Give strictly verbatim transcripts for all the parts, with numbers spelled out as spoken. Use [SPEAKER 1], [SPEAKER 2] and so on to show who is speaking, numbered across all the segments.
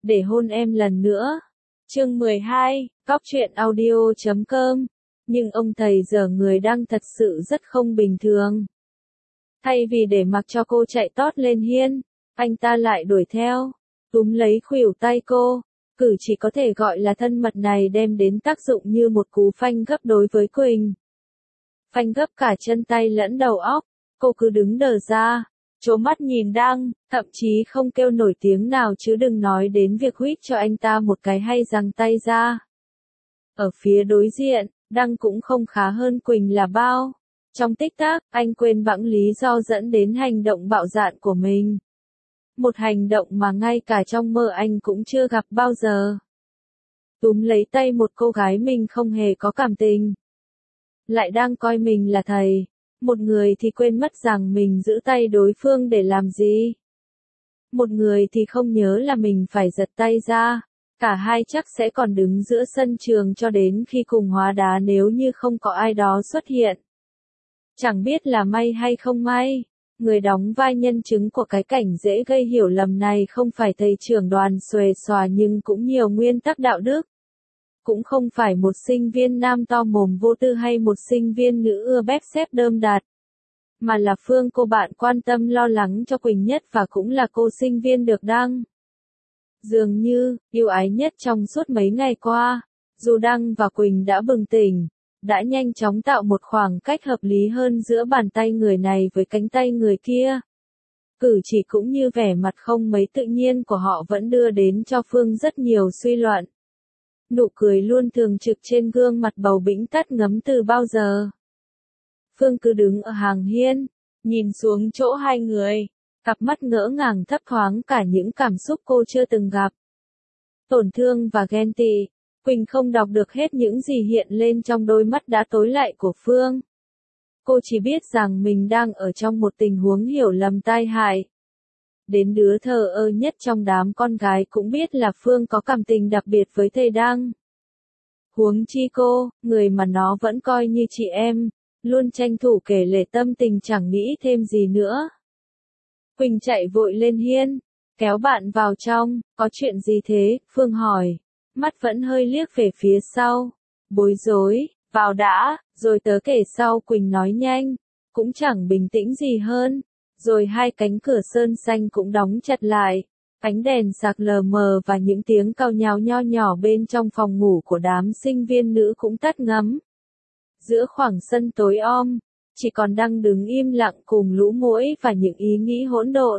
[SPEAKER 1] để hôn em lần nữa. Chương mười hai, cóc truyện audio chấm com. Nhưng ông thầy giờ người đang thật sự rất không bình thường. Thay vì để mặc cho cô chạy tót lên hiên, anh ta lại đuổi theo, túm lấy khuỷu tay cô. Cử chỉ có thể gọi là thân mật này đem đến tác dụng như một cú phanh gấp đối với Quỳnh. Phanh gấp cả chân tay lẫn đầu óc, cô cứ đứng đờ ra, trố mắt nhìn Đăng, thậm chí không kêu nổi tiếng nào chứ đừng nói đến việc huýt cho anh ta một cái hay giằng tay ra. Ở phía đối diện, Đăng cũng không khá hơn Quỳnh là bao. Trong tích tắc, anh quên bẵng lý do dẫn đến hành động bạo dạn của mình. Một hành động mà ngay cả trong mơ anh cũng chưa gặp bao giờ. Túm lấy tay một cô gái mình không hề có cảm tình. Lại đang coi mình là thầy. Một người thì quên mất rằng mình giữ tay đối phương để làm gì. Một người thì không nhớ là mình phải giật tay ra. Cả hai chắc sẽ còn đứng giữa sân trường cho đến khi cùng hóa đá nếu như không có ai đó xuất hiện. Chẳng biết là may hay không may, người đóng vai nhân chứng của cái cảnh dễ gây hiểu lầm này không phải thầy trưởng đoàn xuề xòa nhưng cũng nhiều nguyên tắc đạo đức. Cũng không phải một sinh viên nam to mồm vô tư hay một sinh viên nữ ưa bép xếp đơm đạt. Mà là Phương, cô bạn quan tâm lo lắng cho Quỳnh nhất và cũng là cô sinh viên được Đăng dường như yêu ái nhất trong suốt mấy ngày qua. Dù Đăng và Quỳnh đã bừng tỉnh, đã nhanh chóng tạo một khoảng cách hợp lý hơn giữa bàn tay người này với cánh tay người kia. Cử chỉ cũng như vẻ mặt không mấy tự nhiên của họ vẫn đưa đến cho Phương rất nhiều suy luận. Nụ cười luôn thường trực trên gương mặt bầu bĩnh tắt ngấm từ bao giờ. Phương cứ đứng ở hàng hiên, nhìn xuống chỗ hai người, cặp mắt ngỡ ngàng thấp thoáng cả những cảm xúc cô chưa từng gặp. Tổn thương và ghen tị. Quỳnh không đọc được hết những gì hiện lên trong đôi mắt đã tối lại của Phương. Cô chỉ biết rằng mình đang ở trong một tình huống hiểu lầm tai hại. Đến đứa thờ ơ nhất trong đám con gái cũng biết là Phương có cảm tình đặc biệt với thầy Đăng. Huống chi cô, người mà nó vẫn coi như chị em, luôn tranh thủ kể lể tâm tình chẳng nghĩ thêm gì nữa. Quỳnh chạy vội lên hiên, kéo bạn vào trong. Có chuyện gì thế? Phương hỏi. Mắt vẫn hơi liếc về phía sau. Bối rối, vào đã, rồi tớ kể sau. Quỳnh nói nhanh, cũng chẳng bình tĩnh gì hơn. Rồi hai cánh cửa sơn xanh cũng đóng chặt lại. Ánh đèn sạc lờ mờ và những tiếng cau nháo nho nhỏ bên trong phòng ngủ của đám sinh viên nữ cũng tắt ngấm. Giữa khoảng sân tối om, chỉ còn Đăng đứng im lặng cùng lũ muỗi và những ý nghĩ hỗn độn.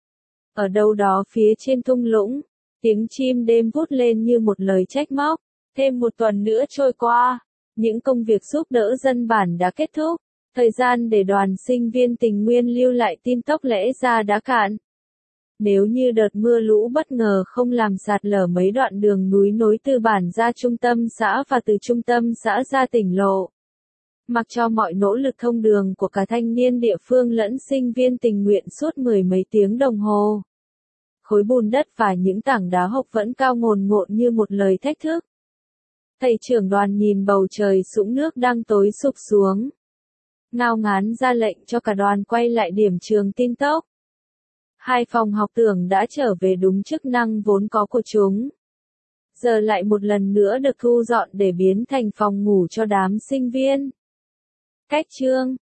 [SPEAKER 1] Ở đâu đó phía trên thung lũng, tiếng chim đêm vút lên như một lời trách móc. Thêm một tuần nữa trôi qua, những công việc giúp đỡ dân bản đã kết thúc. Thời gian để đoàn sinh viên tình nguyên lưu lại tin tốc lẽ ra đã cạn. Nếu như đợt mưa lũ bất ngờ không làm sạt lở mấy đoạn đường núi nối từ bản ra trung tâm xã và từ trung tâm xã ra tỉnh lộ. Mặc cho mọi nỗ lực thông đường của cả thanh niên địa phương lẫn sinh viên tình nguyện suốt mười mấy tiếng đồng hồ. Khối bùn đất và những tảng đá hộc vẫn cao ngồn ngộn như một lời thách thức. Thầy trưởng đoàn nhìn bầu trời sũng nước đang tối sụp xuống. Ngao ngán ra lệnh cho cả đoàn quay lại điểm trường tin tốc. Hai phòng học tưởng đã trở về đúng chức năng vốn có của chúng. Giờ lại một lần nữa được thu dọn để biến thành phòng ngủ cho đám sinh viên. Cách chương